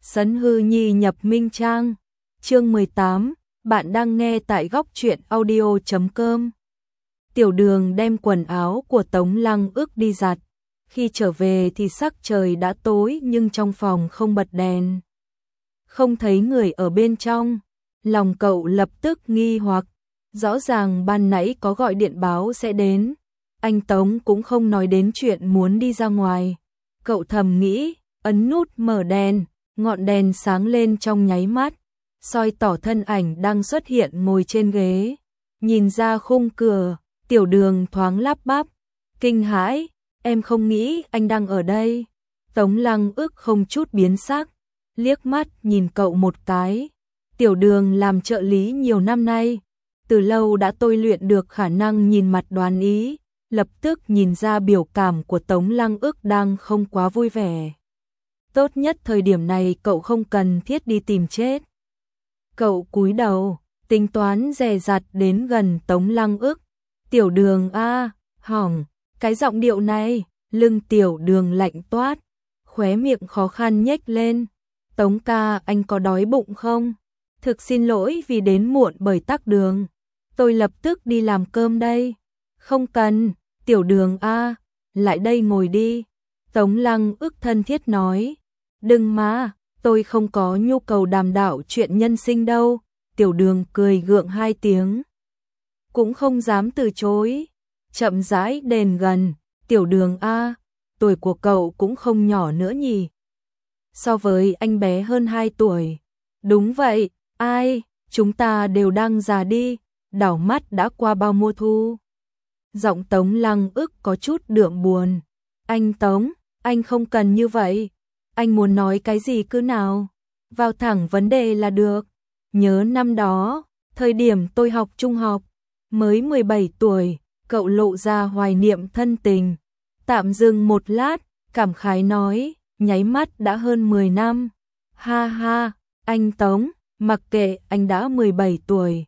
Sấn hư nhi nhập minh trang. Chương 18, bạn đang nghe tại góc truyện audio.com. Tiểu Đường đem quần áo của Tống Lăng Ước đi giặt. Khi trở về thì sắc trời đã tối nhưng trong phòng không bật đèn. Không thấy người ở bên trong. Lòng cậu lập tức nghi hoặc. Rõ ràng ban nãy có gọi điện báo sẽ đến. Anh Tống cũng không nói đến chuyện muốn đi ra ngoài. Cậu thầm nghĩ, ấn nút mở đèn, ngọn đèn sáng lên trong nháy mắt, soi tỏ thân ảnh đang xuất hiện ngồi trên ghế. Nhìn ra khung cửa, Tiểu Đường thoáng lắp bắp, kinh hãi, em không nghĩ anh đang ở đây. Tống Lăng Ước không chút biến sắc, liếc mắt nhìn cậu một cái. Tiểu Đường làm trợ lý nhiều năm nay, từ lâu đã tôi luyện được khả năng nhìn mặt đoán ý, lập tức nhìn ra biểu cảm của Tống Lăng Ước đang không quá vui vẻ. Tốt nhất thời điểm này cậu không cần thiết đi tìm chết. Cậu cúi đầu, tính toán dè dặt đến gần Tống Lăng Ước. Tiểu Đường a, hỏng, cái giọng điệu này, lưng Tiểu Đường lạnh toát, khóe miệng khó khăn nhếch lên. Tống ca, anh có đói bụng không? Thực xin lỗi vì đến muộn bởi tắc đường. Tôi lập tức đi làm cơm đây. Không cần, Tiểu Đường a, lại đây ngồi đi. Tống Lăng Ước thân thiết nói. Đừng mà, tôi không có nhu cầu đàm đạo chuyện nhân sinh đâu. Tiểu Đường cười gượng hai tiếng. Cũng không dám từ chối. Chậm rãi đến gần. Tiểu Đường a, tuổi của cậu cũng không nhỏ nữa nhỉ. So với anh bé hơn 2 tuổi. Đúng vậy, ai, chúng ta đều đang già đi. Đảo mắt đã qua bao mùa thu. Giọng Tống Lăng Ước có chút đượm buồn. Anh Tống, anh không cần như vậy. Anh muốn nói cái gì cứ nào. Vào thẳng vấn đề là được. Nhớ năm đó, thời điểm tôi học trung học, mới 17 tuổi, cậu lộ ra hoài niệm thân tình. Tạm dừng một lát, cảm khái nói, nháy mắt đã hơn 10 năm. Ha ha, anh Tống, mặc kệ anh đã 17 tuổi,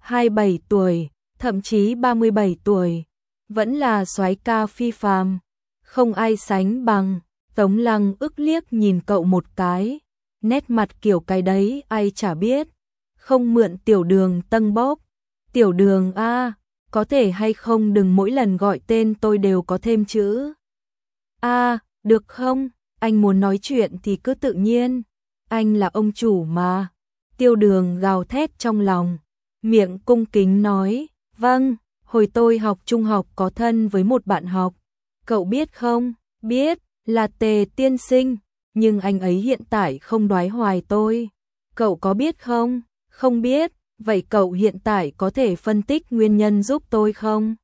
27 tuổi, thậm chí 37 tuổi, vẫn là soái ca phi phàm, không ai sánh bằng. Tống Lăng Ước liếc nhìn cậu một cái, nét mặt kiểu cái đấy ai chả biết, không mượn Tiểu Đường tâng bốc. Tiểu Đường a, có thể hay không đừng mỗi lần gọi tên tôi đều có thêm chữ a, được không? Anh muốn nói chuyện thì cứ tự nhiên, anh là ông chủ mà. Tiểu Đường gào thét trong lòng, miệng cung kính nói, vâng, hồi tôi học trung học có thân với một bạn học, cậu biết không? Biết, là Tề tiên sinh, nhưng anh ấy hiện tại không đoái hoài tôi. Cậu có biết không? Không biết, vậy cậu hiện tại có thể phân tích nguyên nhân giúp tôi không?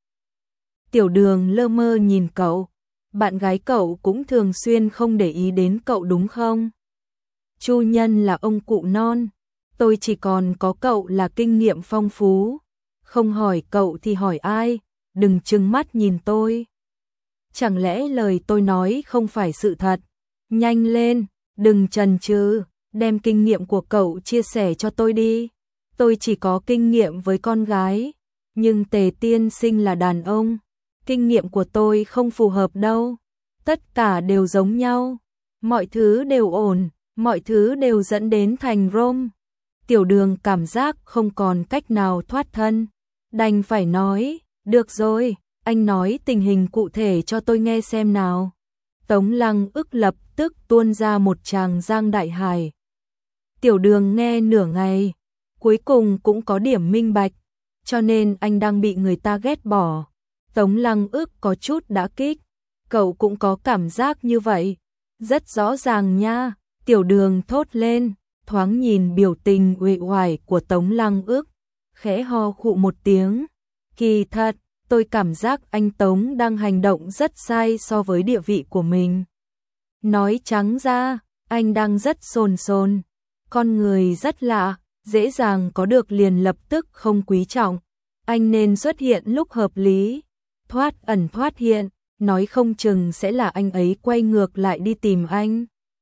Tiểu Đường lơ mơ nhìn cậu, bạn gái cậu cũng thường xuyên không để ý đến cậu đúng không? Chu Nhân là ông cụ non, tôi chỉ còn có cậu là kinh nghiệm phong phú. Không hỏi cậu thì hỏi ai, đừng trừng mắt nhìn tôi. Chẳng lẽ lời tôi nói không phải sự thật? Nhanh lên, đừng chần chừ, đem kinh nghiệm của cậu chia sẻ cho tôi đi. Tôi chỉ có kinh nghiệm với con gái, nhưng Tề tiên sinh là đàn ông. Kinh nghiệm của tôi không phù hợp đâu. Tất cả đều giống nhau. Mọi thứ đều ổn, mọi thứ đều dẫn đến thành Rome. Tiểu Đường cảm giác không còn cách nào thoát thân. Đành phải nói, được rồi, anh nói tình hình cụ thể cho tôi nghe xem nào. Tống Lăng Ước lập tức tuôn ra một tràng giang đại hải. Tiểu Đường nghe nửa ngày, cuối cùng cũng có điểm minh bạch, cho nên anh đang bị người ta ghét bỏ. Tống Lăng Ước có chút đả kích, cậu cũng có cảm giác như vậy. Rất rõ ràng nha, Tiểu Đường thốt lên, thoáng nhìn biểu tình uể oải của Tống Lăng Ước, khẽ ho khụ một tiếng. Kỳ thật, tôi cảm giác anh Tống đang hành động rất sai so với địa vị của mình. Nói trắng ra, anh đang rất xồn xồn. Con người rất lạ, dễ dàng có được liền lập tức không quý trọng. Anh nên xuất hiện lúc hợp lý, thoát ẩn thoát hiện, nói không chừng sẽ là anh ấy quay ngược lại đi tìm anh.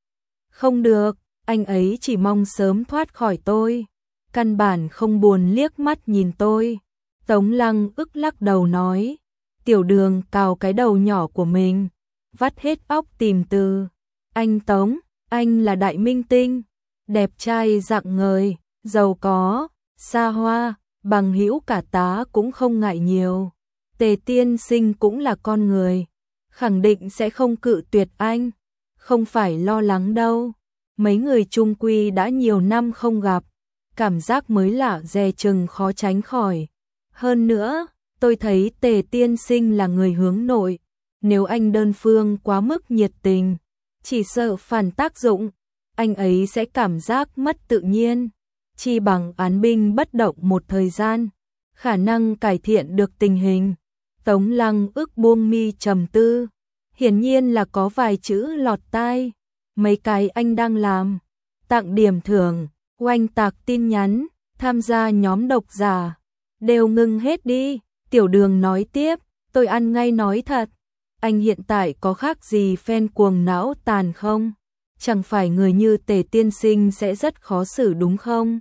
Không được, anh ấy chỉ mong sớm thoát khỏi tôi, căn bản không buồn liếc mắt nhìn tôi. Tống Lăng Ước lắc đầu nói. Tiểu Đường cào cái đầu nhỏ của mình, vắt hết óc tìm từ. Anh Tống, anh là đại minh tinh, đẹp trai rạng ngời, giàu có, xa hoa, bằng hữu cả tá cũng không ngại nhiều. Tề tiên sinh cũng là con người, khẳng định sẽ không cự tuyệt anh, không phải lo lắng đâu. Mấy người chung quy đã nhiều năm không gặp, cảm giác mới lạ dè chừng khó tránh khỏi. Hơn nữa, tôi thấy Tề tiên sinh là người hướng nội, nếu anh đơn phương quá mức nhiệt tình, chỉ sợ phản tác dụng, anh ấy sẽ cảm giác mất tự nhiên. Chi bằng án binh bất động một thời gian, khả năng cải thiện được tình hình. Tống Lăng ức buông mi trầm tư, hiển nhiên là có vài chữ lọt tai. Mấy cái anh đang làm, tặng điểm thưởng, oanh tạc tin nhắn, tham gia nhóm độc giả, đều ngừng hết đi. Tiểu Đường nói tiếp, tôi ăn ngay nói thật, anh hiện tại có khác gì fan cuồng não tàn không? Chẳng phải người như Tề tiên sinh sẽ rất khó xử đúng không?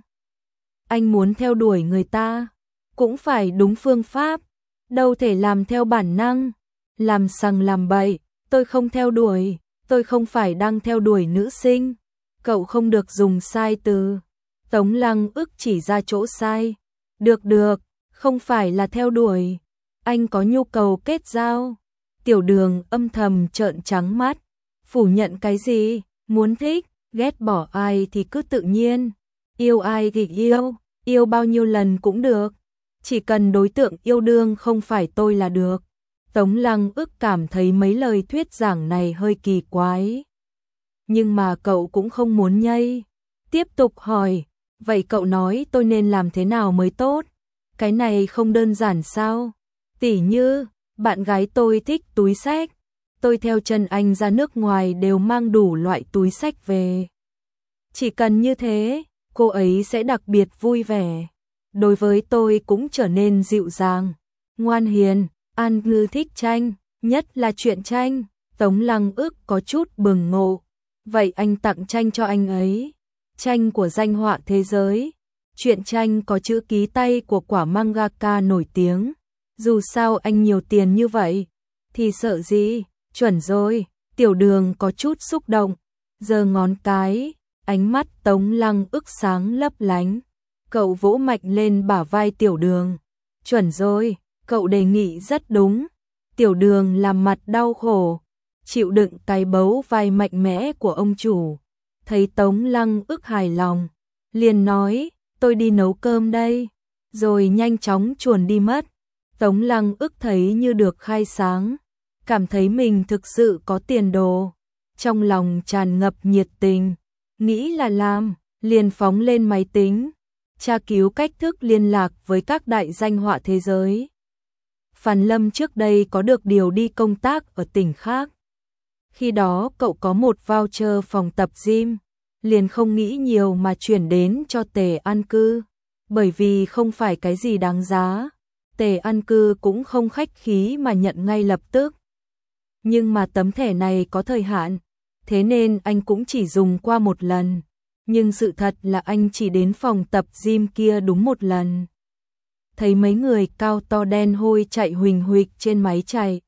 Anh muốn theo đuổi người ta, cũng phải đúng phương pháp, đâu thể làm theo bản năng, làm sằng làm bậy. Tôi không theo đuổi, tôi không phải đang theo đuổi nữ sinh, cậu không được dùng sai từ. Tống Lăng ức chỉ ra chỗ sai. Được, không phải là theo đuổi, anh có nhu cầu kết giao. Tiểu Đường âm thầm trợn trắng mắt, phủ nhận cái gì, muốn thích, ghét bỏ ai thì cứ tự nhiên, yêu ai thì yêu bao nhiêu lần cũng được, chỉ cần đối tượng yêu đương không phải tôi là được. Tống Lăng ức cảm thấy mấy lời thuyết giảng này hơi kỳ quái. Nhưng mà cậu cũng không muốn nhây. Tiếp tục hỏi, vậy cậu nói tôi nên làm thế nào mới tốt? Cái này không đơn giản sao? Tỉ như, bạn gái tôi thích túi xách, tôi theo chân anh ra nước ngoài đều mang đủ loại túi xách về. Chỉ cần như thế, cô ấy sẽ đặc biệt vui vẻ. Đối với tôi cũng trở nên dịu dàng, ngoan hiền. An Ngư thích tranh, nhất là truyện tranh. Tống Lăng ức có chút bừng ngộ. Vậy anh tặng tranh cho anh ấy, tranh của danh họa thế giới, truyện tranh có chữ ký tay của quả mangaka nổi tiếng. Dù sao anh nhiều tiền như vậy, thì sợ gì, chuẩn rồi. Tiểu Đường có chút xúc động, giơ ngón cái, ánh mắt Tống Lăng ức sáng lấp lánh. Cậu vỗ mạnh lên bả vai Tiểu Đường, chuẩn rồi. Cậu đề nghị rất đúng. Tiểu Đường làm mặt đau khổ, chịu đựng cái bấu vai mạnh mẽ của ông chủ. Thấy Tống Lăng ức hài lòng, liền nói, tôi đi nấu cơm đây, rồi nhanh chóng chuồn đi mất. Tống Lăng ức thấy như được khai sáng, cảm thấy mình thực sự có tiền đồ, trong lòng tràn ngập nhiệt tình, nghĩ là làm, liền phóng lên máy tính, tra cứu cách thức liên lạc với các đại danh họa thế giới. Phan Lâm trước đây có được điều đi công tác ở tỉnh khác. Khi đó cậu có một voucher phòng tập gym, liền không nghĩ nhiều mà chuyển đến cho Tề An Cư, bởi vì không phải cái gì đáng giá. Tề An Cư cũng không khách khí mà nhận ngay lập tức. Nhưng mà tấm thẻ này có thời hạn, thế nên anh cũng chỉ dùng qua một lần. Nhưng sự thật là anh chỉ đến phòng tập gym kia đúng một lần. Thấy mấy người cao to đen hôi chạy huỳnh huỵch trên máy chạy.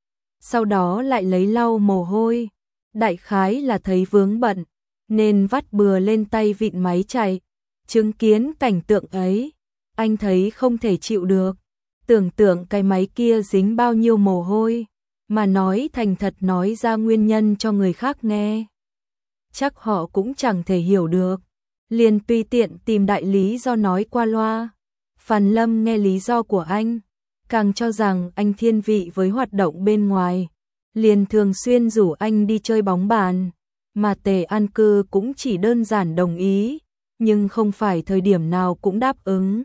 Sau đó lại lấy lau mồ hôi, đại khái là thấy vướng bận, nên vắt bừa lên tay vịn máy chạy. Chứng kiến cảnh tượng ấy, anh thấy không thể chịu được, tưởng tượng cái máy kia dính bao nhiêu mồ hôi, mà nói thành thật nói ra nguyên nhân cho người khác nghe. Chắc họ cũng chẳng thể hiểu được, liền tùy tiện tìm đại lý do nói qua loa. Phan Lâm nghe lý do của anh, càng cho rằng anh thiên vị với hoạt động bên ngoài, liền thường xuyên rủ anh đi chơi bóng bàn, mà Tề An Cư cũng chỉ đơn giản đồng ý, nhưng không phải thời điểm nào cũng đáp ứng.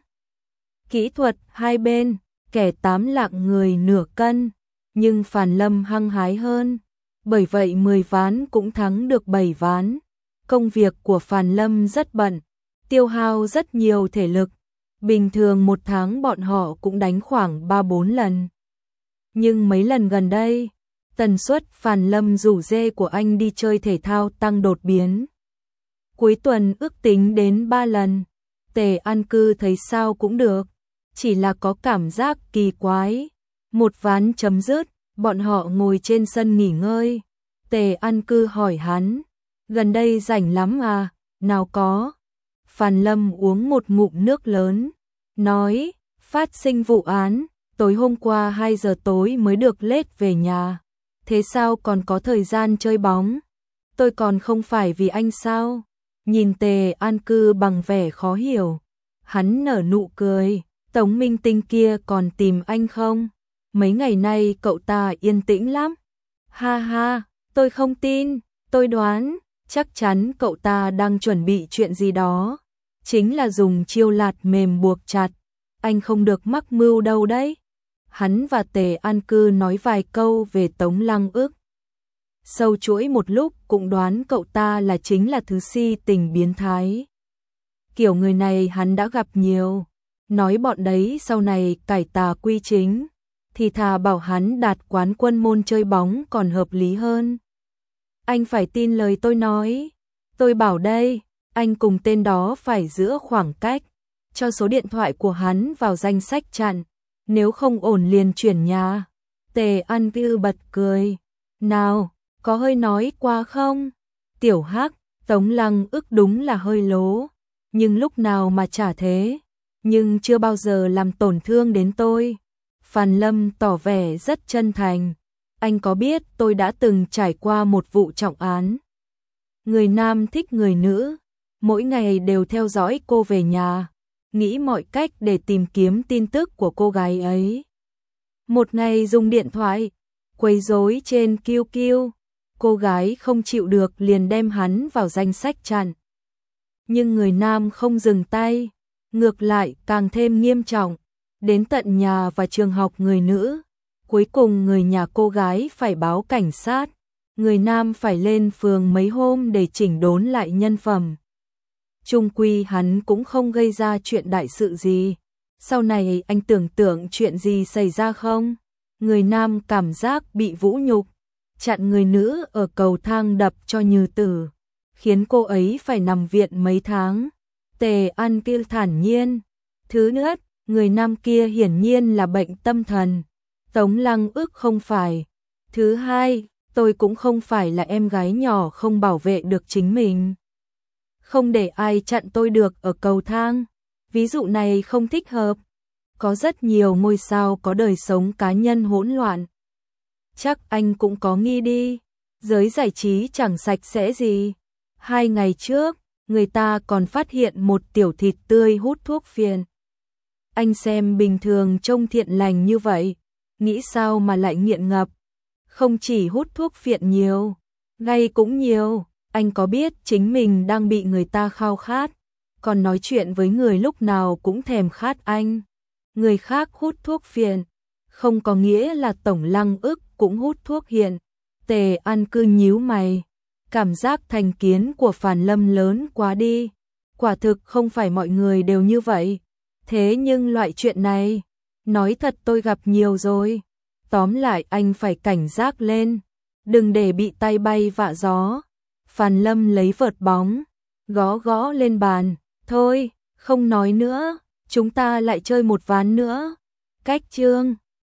Kỹ thuật hai bên, kẻ 8 lạng người nửa cân, nhưng Phan Lâm hăng hái hơn, bởi vậy 10 ván cũng thắng được 7 ván. Công việc của Phan Lâm rất bận, tiêu hao rất nhiều thể lực. Bình thường một tháng bọn họ cũng đánh khoảng 3-4 lần. Nhưng mấy lần gần đây, tần suất Phan Lâm rủ dê của anh đi chơi thể thao tăng đột biến. Cuối tuần ước tính đến 3 lần. Tề An Cư thấy sao cũng được, chỉ là có cảm giác kỳ quái. Một ván chấm dứt, bọn họ ngồi trên sân nghỉ ngơi. Tề An Cư hỏi hắn, gần đây rảnh lắm à? Nào có. Phan Lâm uống một ngụm nước lớn, nói, phát sinh vụ án, tối hôm qua 2 giờ tối mới được lết về nhà. Thế sao còn có thời gian chơi bóng? Tôi còn không phải vì anh sao? Nhìn Tề An Cư bằng vẻ khó hiểu. Hắn nở nụ cười, Tống Minh Tinh kia còn tìm anh không? Mấy ngày nay cậu ta yên tĩnh lắm. Ha ha, tôi không tin, tôi đoán, chắc chắn cậu ta đang chuẩn bị chuyện gì đó. Chính là dùng chiêu lạt mềm buộc chặt. Anh không được mắc mưu đâu đấy. Hắn và Tề An Cư nói vài câu về Tống Lăng Ức. Sâu chuỗi một lúc cũng đoán cậu ta là chính là thứ si tình biến thái. Kiểu người này hắn đã gặp nhiều. Nói bọn đấy sau này cải tà quy chính, thì thà bảo hắn đạt quán quân môn chơi bóng còn hợp lý hơn. Anh phải tin lời tôi nói. Tôi bảo đây, anh cùng tên đó phải giữ khoảng cách, cho số điện thoại của hắn vào danh sách chặn, nếu không ổn liền chuyển nhà. Tề An Cư bật cười. Nào, có hơi nói qua không? Tiểu Hắc, Tống Lăng Ức đúng là hơi lố, nhưng lúc nào mà chả thế, nhưng chưa bao giờ làm tổn thương đến tôi. Phan Lâm tỏ vẻ rất chân thành. Anh có biết tôi đã từng trải qua một vụ trọng án. Người nam thích người nữ, mỗi ngày đều theo dõi cô về nhà, nghĩ mọi cách để tìm kiếm tin tức của cô gái ấy. Một ngày dùng điện thoại, quấy rối trên QQ, cô gái không chịu được liền đem hắn vào danh sách chặn. Nhưng người nam không dừng tay, ngược lại càng thêm nghiêm trọng, đến tận nhà và trường học người nữ. Cuối cùng người nhà cô gái phải báo cảnh sát, người nam phải lên phường mấy hôm để chỉnh đốn lại nhân phẩm. Chung quy hắn cũng không gây ra chuyện đại sự gì. Sau này anh tưởng tượng chuyện gì xảy ra không? Người nam cảm giác bị vũ nhục, chặn người nữ ở cầu thang đập cho như tử, khiến cô ấy phải nằm viện mấy tháng. Tề An Cư thản nhiên. Thứ nhất, người nam kia hiển nhiên là bệnh tâm thần. Tống Lăng Ức không phải. Thứ hai, tôi cũng không phải là em gái nhỏ không bảo vệ được chính mình. Không để ai chặn tôi được ở cầu thang. Ví dụ này không thích hợp. Có rất nhiều ngôi sao có đời sống cá nhân hỗn loạn. Chắc anh cũng có nghi đi. Giới giải trí chẳng sạch sẽ gì. 2 ngày trước, người ta còn phát hiện một tiểu thịt tươi hút thuốc phiện. Anh xem bình thường trông thiện lành như vậy, nghĩ sao mà lại nghiện ngập. Không chỉ hút thuốc phiện nhiều, gay cũng nhiều. Anh có biết chính mình đang bị người ta khao khát, còn nói chuyện với người lúc nào cũng thèm khát anh. Người khác hút thuốc phiện, không có nghĩa là Tống Lăng Ức cũng hút thuốc hiện. Tề An Cư nhíu mày, cảm giác thành kiến của Phan Lâm lớn quá đi. Quả thực không phải mọi người đều như vậy. Thế nhưng loại chuyện này, nói thật tôi gặp nhiều rồi. Tóm lại anh phải cảnh giác lên, đừng để bị tay bay vạ gió. Phan Lâm lấy vợt bóng, gõ gõ lên bàn. Thôi, không nói nữa, chúng ta lại chơi một ván nữa. Cách chương